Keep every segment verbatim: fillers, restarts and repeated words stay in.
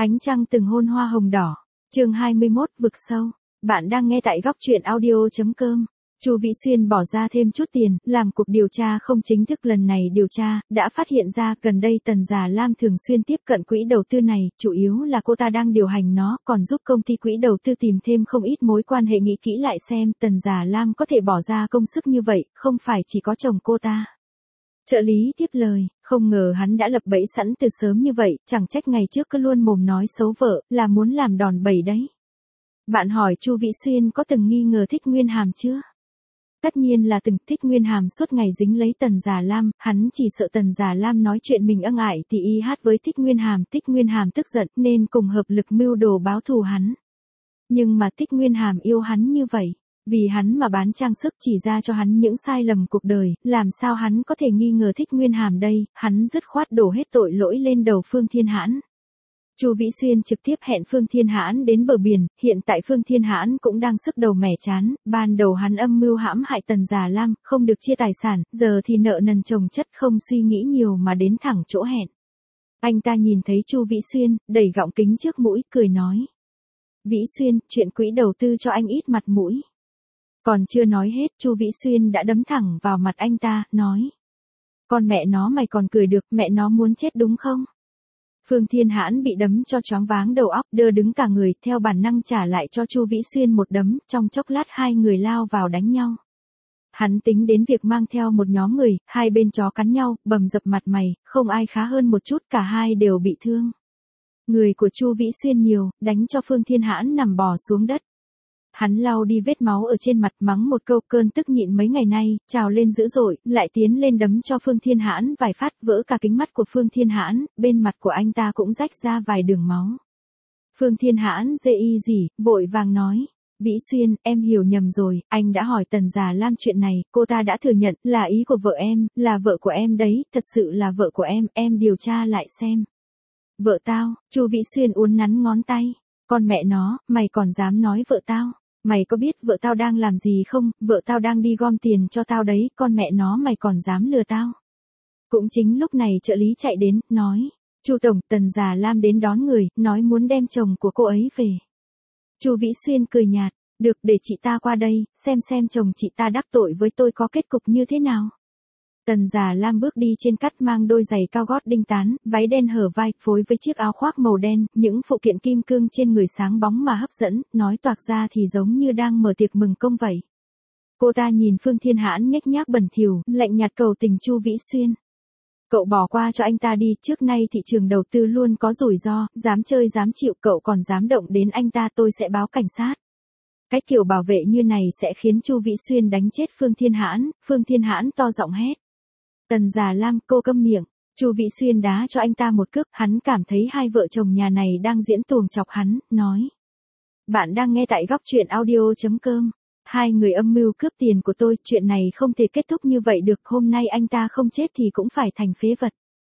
Ánh trăng từng hôn hoa hồng đỏ. Chương hai mươi mốt, vực sâu. Bạn đang nghe tại góc truyện audio chấm com. Chu Vĩ Xuyên bỏ ra thêm chút tiền, làm cuộc điều tra không chính thức lần này điều tra, đã phát hiện ra gần đây Tần Già Lam thường xuyên tiếp cận quỹ đầu tư này, chủ yếu là cô ta đang điều hành nó, còn giúp công ty quỹ đầu tư tìm thêm không ít mối quan hệ. Nghĩ kỹ lại xem, Tần Già Lam có thể bỏ ra công sức như vậy, không phải chỉ có chồng cô ta. Trợ lý tiếp lời, không ngờ hắn đã lập bẫy sẵn từ sớm như vậy, chẳng trách ngày trước cứ luôn mồm nói xấu vợ, là muốn làm đòn bẩy đấy. Bạn hỏi Chu Vĩ Xuyên có từng nghi ngờ Thích Nguyên Hàm chưa? Tất nhiên là từng. Thích Nguyên Hàm suốt ngày dính lấy Tần Già Lam, hắn chỉ sợ Tần Già Lam nói chuyện mình ân ải thì y hát với Thích Nguyên Hàm, Thích Nguyên Hàm tức giận nên cùng hợp lực mưu đồ báo thù hắn. Nhưng mà Thích Nguyên Hàm yêu hắn như vậy, vì hắn mà bán trang sức chỉ ra cho hắn những sai lầm cuộc đời, làm sao hắn có thể nghi ngờ Thích Nguyên Hàm đây, hắn dứt khoát đổ hết tội lỗi lên đầu Phương Thiên Hãn. Chu Vĩ Xuyên trực tiếp hẹn Phương Thiên Hãn đến bờ biển, hiện tại Phương Thiên Hãn cũng đang sức đầu mẻ chán, ban đầu hắn âm mưu hãm hại Tần Già Lam, không được chia tài sản, giờ thì nợ nần chồng chất, không suy nghĩ nhiều mà đến thẳng chỗ hẹn. Anh ta nhìn thấy Chu Vĩ Xuyên, đẩy gọng kính trước mũi, cười nói. Vĩ Xuyên, chuyện quỹ đầu tư cho anh ít mặt mũi. Còn chưa nói hết, Chu Vĩ Xuyên đã đấm thẳng vào mặt anh ta, nói. Con mẹ nó mày còn cười được, mẹ nó muốn chết đúng không? Phương Thiên Hãn bị đấm cho choáng váng đầu óc, đơ đứng cả người, theo bản năng trả lại cho Chu Vĩ Xuyên một đấm, trong chốc lát hai người lao vào đánh nhau. Hắn tính đến việc mang theo một nhóm người, hai bên chó cắn nhau, bầm dập mặt mày, không ai khá hơn một chút, cả hai đều bị thương. Người của Chu Vĩ Xuyên nhiều, đánh cho Phương Thiên Hãn nằm bò xuống đất. Hắn lau đi vết máu ở trên mặt, mắng một câu, cơn tức nhịn mấy ngày nay, trào lên dữ dội, lại tiến lên đấm cho Phương Thiên Hãn vài phát, vỡ cả kính mắt của Phương Thiên Hãn, bên mặt của anh ta cũng rách ra vài đường máu. Phương Thiên Hãn dê y gì, vội vàng nói. Vĩ Xuyên, em hiểu nhầm rồi, anh đã hỏi Tần Già Lam chuyện này, cô ta đã thừa nhận, là ý của vợ em, là vợ của em đấy, thật sự là vợ của em, em điều tra lại xem. Vợ tao, Chu Vĩ Xuyên uốn nắn ngón tay. Con mẹ nó, mày còn dám nói vợ tao? Mày có biết vợ tao đang làm gì không? Vợ tao đang đi gom tiền cho tao đấy, con mẹ nó mày còn dám lừa tao. Cũng chính lúc này trợ lý chạy đến, nói. Chu tổng, Tần Già Lam đến đón người, nói muốn đem chồng của cô ấy về. Chu Vĩ Xuyên cười nhạt, được, để chị ta qua đây, xem xem chồng chị ta đắc tội với tôi có kết cục như thế nào. Tần Già Lam bước đi trên cát, mang đôi giày cao gót đinh tán, váy đen hở vai, phối với chiếc áo khoác màu đen, những phụ kiện kim cương trên người sáng bóng mà hấp dẫn, nói toạc ra thì giống như đang mở tiệc mừng công vậy. Cô ta nhìn Phương Thiên Hãn nhếch nhác bẩn thỉu, lạnh nhạt cầu tình Chu Vĩ Xuyên. Cậu bỏ qua cho anh ta đi, trước nay thị trường đầu tư luôn có rủi ro, dám chơi dám chịu, cậu còn dám động đến anh ta tôi sẽ báo cảnh sát. Cái kiểu bảo vệ như này sẽ khiến Chu Vĩ Xuyên đánh chết Phương Thiên Hãn, Phương Thiên Hãn to giọng hét. Tần Già Lam, cô câm miệng. Chu Vĩ Xuyên đá cho anh ta một cước, hắn cảm thấy hai vợ chồng nhà này đang diễn tuồng chọc hắn, nói. Bạn đang nghe tại góc truyện audio chấm com. Hai người âm mưu cướp tiền của tôi, chuyện này không thể kết thúc như vậy được, hôm nay anh ta không chết thì cũng phải thành phế vật.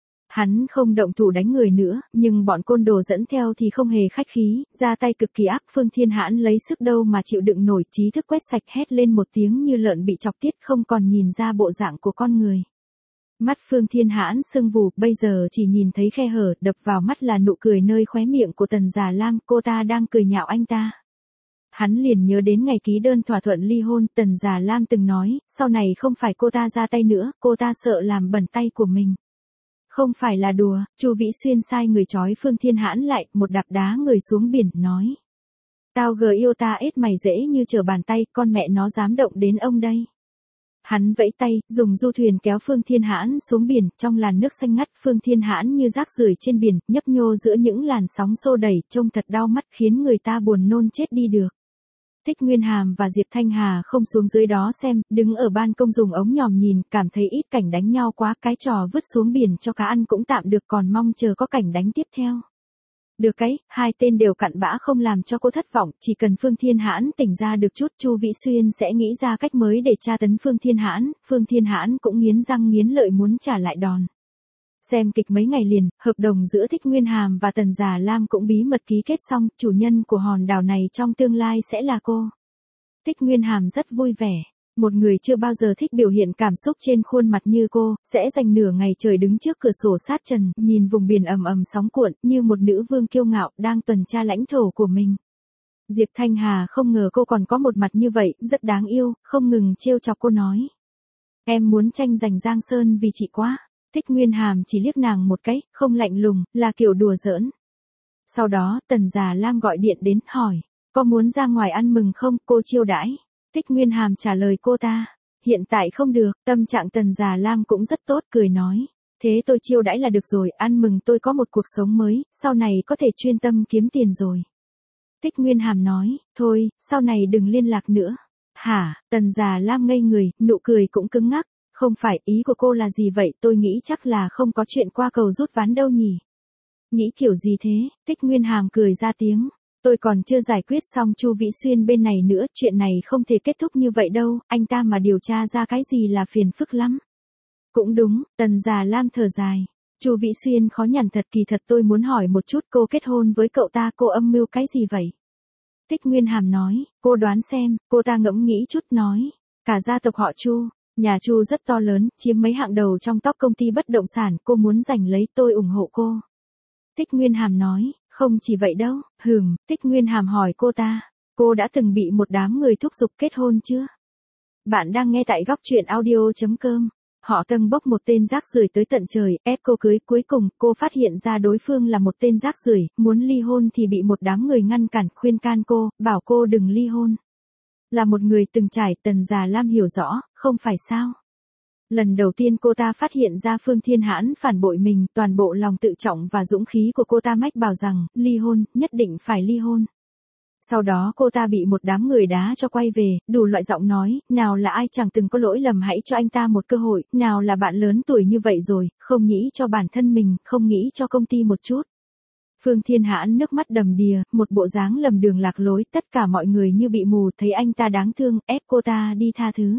Hắn không động thủ đánh người nữa, nhưng bọn côn đồ dẫn theo thì không hề khách khí, ra tay cực kỳ ác. Phương Thiên Hãn lấy sức đâu mà chịu đựng nổi, trí thức quét sạch, hét lên một tiếng như lợn bị chọc tiết, không còn nhìn ra bộ dạng của con người. Mắt Phương Thiên Hãn sưng vù, bây giờ chỉ nhìn thấy khe hở, đập vào mắt là nụ cười nơi khóe miệng của Tần Già Lam, cô ta đang cười nhạo anh ta. Hắn liền nhớ đến ngày ký đơn thỏa thuận ly hôn, Tần Già Lam từng nói, sau này không phải cô ta ra tay nữa, cô ta sợ làm bẩn tay của mình. Không phải là đùa, Chu Vĩ Xuyên sai người trói Phương Thiên Hãn lại, một đạp đá người xuống biển, nói. Tao gờ yêu ta ết mày dễ như trở bàn tay, con mẹ nó dám động đến ông đây. Hắn vẫy tay, dùng du thuyền kéo Phương Thiên Hãn xuống biển, trong làn nước xanh ngắt, Phương Thiên Hãn như rác rưởi trên biển, nhấp nhô giữa những làn sóng xô đẩy, trông thật đau mắt, khiến người ta buồn nôn chết đi được. Thích Nguyên Hàm và Diệp Thanh Hà không xuống dưới đó xem, đứng ở ban công dùng ống nhòm nhìn, cảm thấy ít cảnh đánh nhau quá, cái trò vứt xuống biển cho cá ăn cũng tạm được, còn mong chờ có cảnh đánh tiếp theo. Được cái, hai tên đều cặn bã không làm cho cô thất vọng, chỉ cần Phương Thiên Hãn tỉnh ra được chút, Chu Vĩ Xuyên sẽ nghĩ ra cách mới để tra tấn Phương Thiên Hãn, Phương Thiên Hãn cũng nghiến răng nghiến lợi muốn trả lại đòn. Xem kịch mấy ngày liền, hợp đồng giữa Thích Nguyên Hàm và Tần Già Lam cũng bí mật ký kết xong, chủ nhân của hòn đảo này trong tương lai sẽ là cô. Thích Nguyên Hàm rất vui vẻ. Một người chưa bao giờ thích biểu hiện cảm xúc trên khuôn mặt như cô, sẽ dành nửa ngày trời đứng trước cửa sổ sát trần, nhìn vùng biển ầm ầm sóng cuộn, như một nữ vương kiêu ngạo, đang tuần tra lãnh thổ của mình. Diệp Thanh Hà không ngờ cô còn có một mặt như vậy, rất đáng yêu, không ngừng trêu chọc cô nói. Em muốn tranh giành Giang Sơn vì chị quá. Thích Nguyên Hàm chỉ liếc nàng một cái, không lạnh lùng, là kiểu đùa giỡn. Sau đó, Tần Già Lam gọi điện đến, hỏi, có muốn ra ngoài ăn mừng không, cô chiêu đãi. Thích Nguyên Hàm trả lời cô ta, hiện tại không được, tâm trạng Tần Già Lam cũng rất tốt, cười nói. Thế tôi chiêu đãi là được rồi, ăn mừng tôi có một cuộc sống mới, sau này có thể chuyên tâm kiếm tiền rồi. Thích Nguyên Hàm nói, thôi, sau này đừng liên lạc nữa. Hả, Tần Già Lam ngây người, nụ cười cũng cứng ngắc. Không phải, ý của cô là gì vậy, tôi nghĩ chắc là không có chuyện qua cầu rút ván đâu nhỉ. Nghĩ kiểu gì thế, Thích Nguyên Hàm cười ra tiếng. Tôi còn chưa giải quyết xong Chu Vĩ Xuyên bên này nữa, chuyện này không thể kết thúc như vậy đâu, anh ta mà điều tra ra cái gì là phiền phức lắm. Cũng đúng, Tần Già Lam thở dài. Chu Vĩ Xuyên khó nhằn thật, kỳ thật tôi muốn hỏi một chút, cô kết hôn với cậu ta, cô âm mưu cái gì vậy? Thích Nguyên Hàm nói, cô đoán xem, cô ta ngẫm nghĩ chút nói. Cả gia tộc họ Chu, nhà Chu rất to lớn, chiếm mấy hạng đầu trong top công ty bất động sản, cô muốn giành lấy, tôi ủng hộ cô. Thích Nguyên Hàm nói, không chỉ vậy đâu, hừm, Thích Nguyên Hàm hỏi cô ta, cô đã từng bị một đám người thúc giục kết hôn chưa? Bạn đang nghe tại góc truyện audio chấm com. Họ tâng bốc một tên rác rưởi tới tận trời, ép cô cưới, cuối cùng cô phát hiện ra đối phương là một tên rác rưởi, muốn ly hôn thì bị một đám người ngăn cản, khuyên can cô, bảo cô đừng ly hôn. Là một người từng trải, Tần Già Lam hiểu rõ, không phải sao? Lần đầu tiên cô ta phát hiện ra Phương Thiên Hãn phản bội mình, toàn bộ lòng tự trọng và dũng khí của cô ta mách bảo rằng, ly hôn, nhất định phải ly hôn. Sau đó cô ta bị một đám người đá cho quay về, đủ loại giọng nói, nào là ai chẳng từng có lỗi lầm hãy cho anh ta một cơ hội, nào là bạn lớn tuổi như vậy rồi, không nghĩ cho bản thân mình, không nghĩ cho công ty một chút. Phương Thiên Hãn nước mắt đầm đìa, một bộ dáng lầm đường lạc lối, tất cả mọi người như bị mù, thấy anh ta đáng thương, ép cô ta đi tha thứ.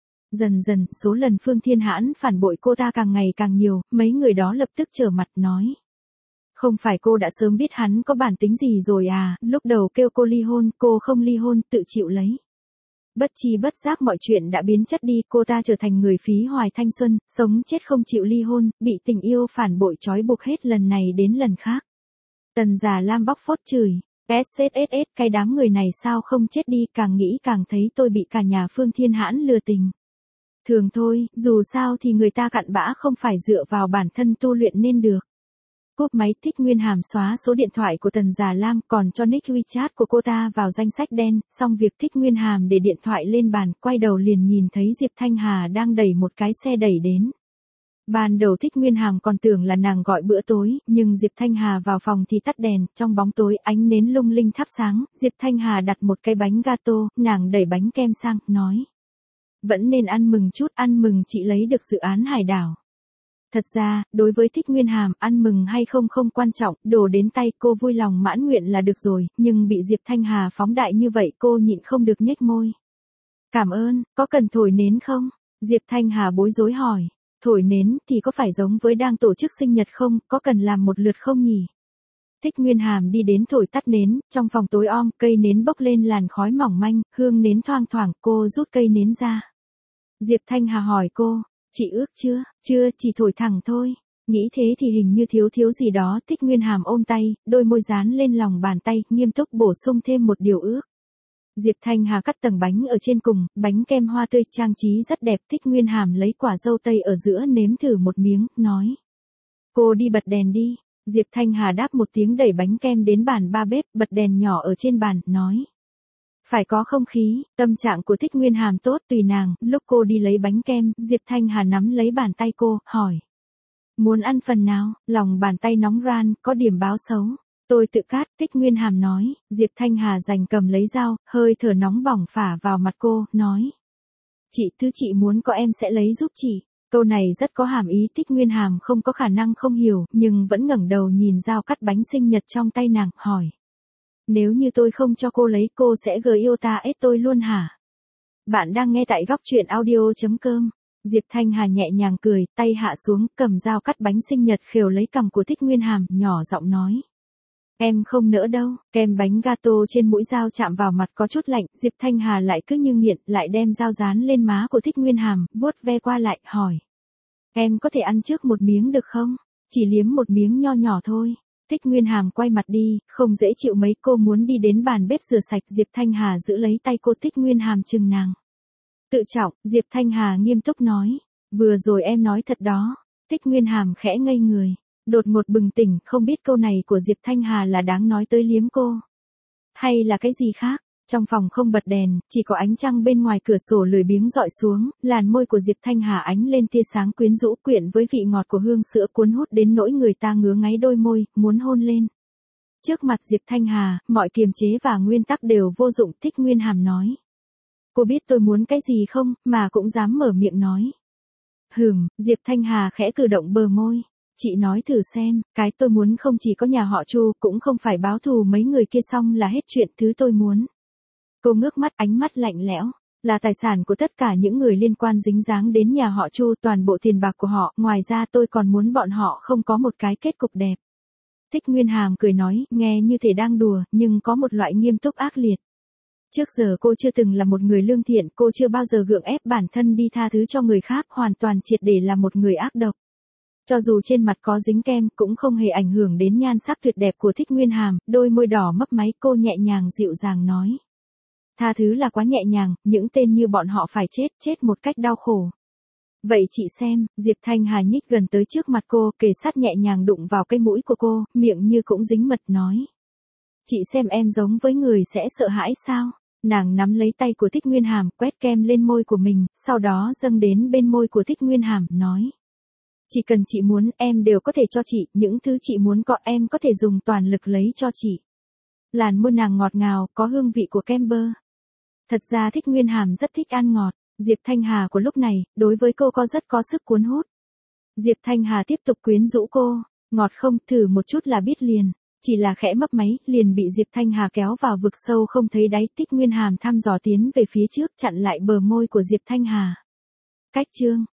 Dần dần, số lần Phương Thiên Hãn phản bội cô ta càng ngày càng nhiều, mấy người đó lập tức trở mặt nói. Không phải cô đã sớm biết hắn có bản tính gì rồi à, lúc đầu kêu cô ly hôn, cô không ly hôn, tự chịu lấy. Bất chi bất giác mọi chuyện đã biến chất đi, cô ta trở thành người phí hoài thanh xuân, sống chết không chịu ly hôn, bị tình yêu phản bội trói buộc hết lần này đến lần khác. Tần Già Lam bóc phốt chửi, ét ét ét, cái đám người này sao không chết đi, càng nghĩ càng thấy tôi bị cả nhà Phương Thiên Hãn lừa tình. Thường thôi, dù sao thì người ta cặn bã không phải dựa vào bản thân tu luyện nên được. Cúp máy, Thích Nguyên Hàm xóa số điện thoại của Tần Già Lam, còn cho nick WeChat của cô ta vào danh sách đen, xong việc Thích Nguyên Hàm để điện thoại lên bàn, quay đầu liền nhìn thấy Diệp Thanh Hà đang đẩy một cái xe đẩy đến. Ban đầu Thích Nguyên Hàm còn tưởng là nàng gọi bữa tối, nhưng Diệp Thanh Hà vào phòng thì tắt đèn, trong bóng tối ánh nến lung linh thắp sáng, Diệp Thanh Hà đặt một cái bánh gato, nàng đẩy bánh kem sang, nói. Vẫn nên ăn mừng chút, ăn mừng chị lấy được dự án hải đảo. Thật ra, đối với Thích Nguyên Hàm, ăn mừng hay không không quan trọng, đồ đến tay cô vui lòng mãn nguyện là được rồi, nhưng bị Diệp Thanh Hà phóng đại như vậy cô nhịn không được nhếch môi. Cảm ơn, có cần thổi nến không? Diệp Thanh Hà bối rối hỏi. Thổi nến thì có phải giống với đang tổ chức sinh nhật không, có cần làm một lượt không nhỉ? Thích Nguyên Hàm đi đến thổi tắt nến, trong phòng tối om, cây nến bốc lên làn khói mỏng manh, hương nến thoang thoảng, cô rút cây nến ra. Diệp Thanh Hà hỏi cô, chị ước chưa? Chưa, chỉ thổi thẳng thôi. Nghĩ thế thì hình như thiếu thiếu gì đó, Thích Nguyên Hàm ôm tay, đôi môi dán lên lòng bàn tay, nghiêm túc bổ sung thêm một điều ước. Diệp Thanh Hà cắt tầng bánh ở trên cùng, bánh kem hoa tươi trang trí rất đẹp, Thích Nguyên Hàm lấy quả dâu tây ở giữa nếm thử một miếng, nói. Cô đi bật đèn đi. Diệp Thanh Hà đáp một tiếng đẩy bánh kem đến bàn ba bếp, bật đèn nhỏ ở trên bàn, nói. Phải có không khí, tâm trạng của Thích Nguyên Hàm tốt tùy nàng, lúc cô đi lấy bánh kem, Diệp Thanh Hà nắm lấy bàn tay cô, hỏi. Muốn ăn phần nào, lòng bàn tay nóng ran, có điểm báo xấu. Tôi tự cắt, Thích Nguyên Hàm nói, Diệp Thanh Hà giành cầm lấy dao, hơi thở nóng bỏng phả vào mặt cô, nói. Chị, thứ chị muốn có em sẽ lấy giúp chị. Câu này rất có hàm ý, Thích Nguyên Hàm không có khả năng không hiểu, nhưng vẫn ngẩng đầu nhìn dao cắt bánh sinh nhật trong tay nàng, hỏi. Nếu như tôi không cho cô lấy, cô sẽ gờ yêu ta ết tôi luôn hả? Bạn đang nghe tại góc truyện audio chấm com. Diệp Thanh Hà nhẹ nhàng cười, tay hạ xuống, cầm dao cắt bánh sinh nhật khều lấy cằm của Thích Nguyên Hàm, nhỏ giọng nói. Em không nỡ đâu, kem bánh gato trên mũi dao chạm vào mặt có chút lạnh, Diệp Thanh Hà lại cứ như nghiện, lại đem dao dán lên má của Thích Nguyên Hàm, vuốt ve qua lại, hỏi. Em có thể ăn trước một miếng được không? Chỉ liếm một miếng nho nhỏ thôi. Thích Nguyên Hàm quay mặt đi, không dễ chịu mấy, cô muốn đi đến bàn bếp rửa sạch, Diệp Thanh Hà giữ lấy tay cô. Thích Nguyên Hàm chừng nàng. Tự trọng, Diệp Thanh Hà nghiêm túc nói. Vừa rồi em nói thật đó. Thích Nguyên Hàm khẽ ngây người. Đột ngột bừng tỉnh, không biết câu này của Diệp Thanh Hà là đáng nói tới liếm cô. Hay là cái gì khác? Trong phòng không bật đèn, chỉ có ánh trăng bên ngoài cửa sổ lười biếng dọi xuống, làn môi của Diệp Thanh Hà ánh lên tia sáng quyến rũ, quyện với vị ngọt của hương sữa cuốn hút đến nỗi người ta ngứa ngáy đôi môi, muốn hôn lên. Trước mặt Diệp Thanh Hà, mọi kiềm chế và nguyên tắc đều vô dụng. Thích Nguyên Hàm nói. Cô biết tôi muốn cái gì không, mà cũng dám mở miệng nói. Hừm, Diệp Thanh Hà khẽ cử động bờ môi. Chị nói thử xem, cái tôi muốn không chỉ có nhà họ Chu, cũng không phải báo thù mấy người kia xong là hết chuyện. Thứ tôi muốn. Cô ngước mắt, ánh mắt lạnh lẽo, là tài sản của tất cả những người liên quan dính dáng đến nhà họ Chu, toàn bộ tiền bạc của họ, ngoài ra tôi còn muốn bọn họ không có một cái kết cục đẹp. Thích Nguyên Hàm cười nói, nghe như thể đang đùa, nhưng có một loại nghiêm túc ác liệt. Trước giờ cô chưa từng là một người lương thiện, cô chưa bao giờ gượng ép bản thân đi tha thứ cho người khác, hoàn toàn triệt để là một người ác độc. Cho dù trên mặt có dính kem, cũng không hề ảnh hưởng đến nhan sắc tuyệt đẹp của Thích Nguyên Hàm, đôi môi đỏ mấp máy, cô nhẹ nhàng dịu dàng nói. Tha thứ là quá nhẹ nhàng, những tên như bọn họ phải chết, chết một cách đau khổ. Vậy chị xem, Diệp Thanh Hà nhích gần tới trước mặt cô, kề sát nhẹ nhàng đụng vào cái mũi của cô, miệng như cũng dính mật nói. Chị xem em giống với người sẽ sợ hãi sao? Nàng nắm lấy tay của Thích Nguyên Hàm, quét kem lên môi của mình, sau đó dâng đến bên môi của Thích Nguyên Hàm, nói. Chỉ cần chị muốn, em đều có thể cho chị, những thứ chị muốn có em có thể dùng toàn lực lấy cho chị. Làn môi nàng ngọt ngào, có hương vị của kem bơ. Thật ra Thích Nguyên Hàm rất thích ăn ngọt, Diệp Thanh Hà của lúc này, đối với cô có rất có sức cuốn hút. Diệp Thanh Hà tiếp tục quyến rũ cô, ngọt không, thử một chút là biết liền. Chỉ là khẽ mấp máy, liền bị Diệp Thanh Hà kéo vào vực sâu không thấy đáy. Thích Nguyên Hàm thăm dò tiến về phía trước, chặn lại bờ môi của Diệp Thanh Hà. Cách chương